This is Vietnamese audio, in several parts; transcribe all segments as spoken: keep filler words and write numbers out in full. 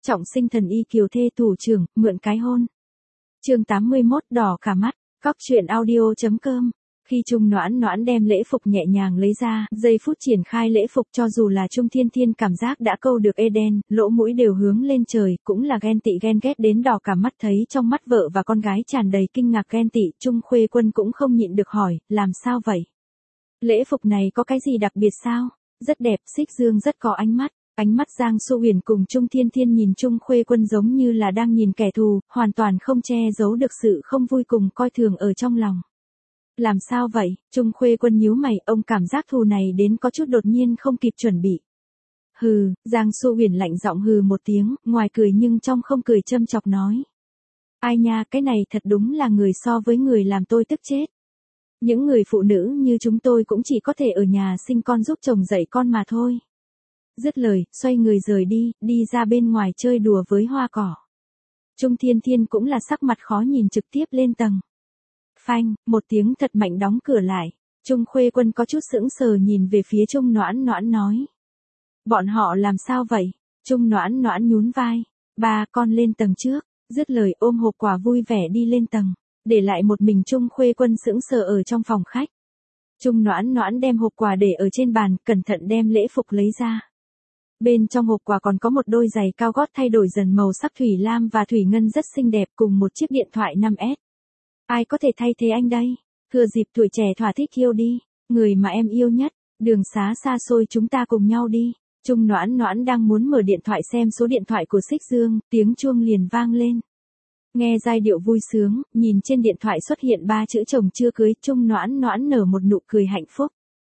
Trọng sinh thần y kiều thê thủ trưởng, mượn cái hôn. Chương tám mươi mốt đỏ cả mắt, Cóc truyện audio.com. Khi Trung Noãn Noãn đem lễ phục nhẹ nhàng lấy ra, giây phút triển khai lễ phục cho dù là Trung Thiên Thiên cảm giác đã câu được Eden, lỗ mũi đều hướng lên trời, cũng là ghen tị ghen ghét đến đỏ cả mắt thấy trong mắt vợ và con gái tràn đầy kinh ngạc ghen tị, Trung Khuê Quân cũng không nhịn được hỏi, làm sao vậy? Lễ phục này có cái gì đặc biệt sao? Rất đẹp, Xích Dương rất có ánh mắt. Ánh mắt Giang Xu Huyền cùng Trung Thiên Thiên nhìn Trung Khuê Quân giống như là đang nhìn kẻ thù, hoàn toàn không che giấu được sự không vui cùng coi thường ở trong lòng. Làm sao vậy? Trung Khuê Quân nhíu mày, ông cảm giác thù này đến có chút đột nhiên không kịp chuẩn bị. Hừ, Giang Xu Huyền lạnh giọng hừ một tiếng, ngoài cười nhưng trong không cười châm chọc nói. Ai nha, cái này thật đúng là người so với người làm tôi tức chết. Những người phụ nữ như chúng tôi cũng chỉ có thể ở nhà sinh con giúp chồng dạy con mà thôi. Dứt lời, xoay người rời đi, đi ra bên ngoài chơi đùa với hoa cỏ. Trung Thiên Thiên cũng là sắc mặt khó nhìn trực tiếp lên tầng. Phanh, một tiếng thật mạnh đóng cửa lại. Trung Khuê Quân có chút sững sờ nhìn về phía Trung Noãn Noãn nói. Bọn họ làm sao vậy? Trung Noãn Noãn nhún vai. Ba con lên tầng trước. Dứt lời ôm hộp quà vui vẻ đi lên tầng. Để lại một mình Trung Khuê Quân sững sờ ở trong phòng khách. Trung Noãn Noãn đem hộp quà để ở trên bàn, cẩn thận đem lễ phục lấy ra. Bên trong hộp quà còn có một đôi giày cao gót thay đổi dần màu sắc thủy lam và thủy ngân rất xinh đẹp cùng một chiếc điện thoại năm S. Ai có thể thay thế anh đây? Thừa dịp tuổi trẻ thỏa thích yêu đi, người mà em yêu nhất, đường xá xa xôi chúng ta cùng nhau đi. Trung Noãn Noãn đang muốn mở điện thoại xem số điện thoại của Xích Dương, tiếng chuông liền vang lên. Nghe giai điệu vui sướng, nhìn trên điện thoại xuất hiện ba chữ chồng chưa cưới, Trung Noãn Noãn nở một nụ cười hạnh phúc.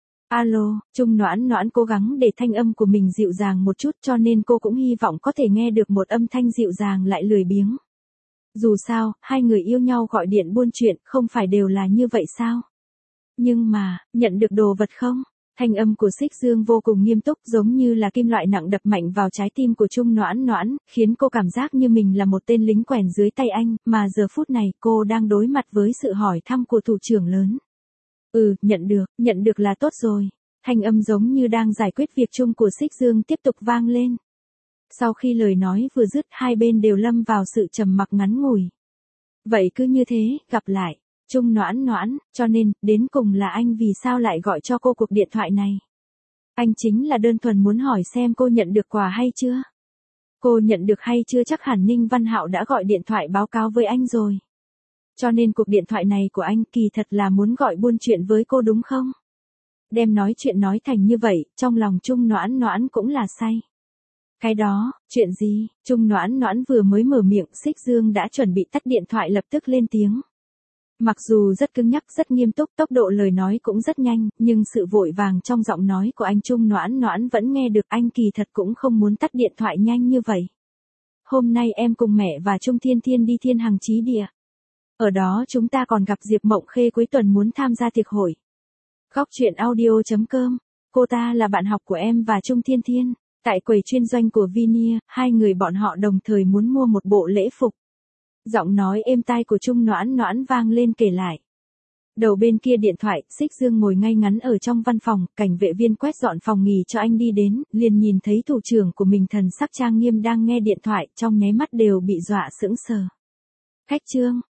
Alo, Trung Noãn Noãn cố gắng để thanh âm của mình dịu dàng một chút cho nên cô cũng hy vọng có thể nghe được một âm thanh dịu dàng lại lười biếng. Dù sao, hai người yêu nhau gọi điện buôn chuyện không phải đều là như vậy sao? Nhưng mà, nhận được đồ vật không? Thanh âm của Xích Dương vô cùng nghiêm túc giống như là kim loại nặng đập mạnh vào trái tim của Trung Noãn Noãn, khiến cô cảm giác như mình là một tên lính quèn dưới tay anh, mà giờ phút này cô đang đối mặt với sự hỏi thăm của thủ trưởng lớn. Ừ, nhận được, nhận được là tốt rồi. Thanh âm giống như đang giải quyết việc chung của Xích Dương tiếp tục vang lên. Sau khi lời nói vừa dứt hai bên đều lâm vào sự trầm mặc ngắn ngủi. Vậy cứ như thế, gặp lại. Trung Noãn Noãn, cho nên, đến cùng là anh vì sao lại gọi cho cô cuộc điện thoại này? Anh chính là đơn thuần muốn hỏi xem cô nhận được quà hay chưa? Cô nhận được hay chưa chắc hẳn Ninh Văn Hạo đã gọi điện thoại báo cáo với anh rồi. Cho nên cuộc điện thoại này của anh kỳ thật là muốn gọi buôn chuyện với cô đúng không? Đem nói chuyện nói thành như vậy, trong lòng Trung Noãn Noãn cũng là say. Cái đó, chuyện gì? Trung Noãn Noãn vừa mới mở miệng, Xích Dương đã chuẩn bị tắt điện thoại lập tức lên tiếng. Mặc dù rất cứng nhắc rất nghiêm túc, tốc độ lời nói cũng rất nhanh, nhưng sự vội vàng trong giọng nói của anh Trung Noãn Noãn vẫn nghe được anh kỳ thật cũng không muốn tắt điện thoại nhanh như vậy. Hôm nay em cùng mẹ và Trung Thiên Thiên đi Thiên Hằng Chí Địa. Ở đó chúng ta còn gặp Diệp Mộng Khê cuối tuần muốn tham gia tiệc hội. Cóc truyện audio.com, cô ta là bạn học của em và Trung Thiên Thiên. Tại quầy chuyên doanh của Vinia, hai người bọn họ đồng thời muốn mua một bộ lễ phục. Giọng nói êm tai của Trung Noãn Noãn vang lên kể lại. Đầu bên kia điện thoại, Xích Dương ngồi ngay ngắn ở trong văn phòng, cảnh vệ viên quét dọn phòng nghỉ cho anh đi đến, liền nhìn thấy thủ trưởng của mình thần sắc trang nghiêm đang nghe điện thoại, trong nháy mắt đều bị dọa sững sờ. Khách Trương,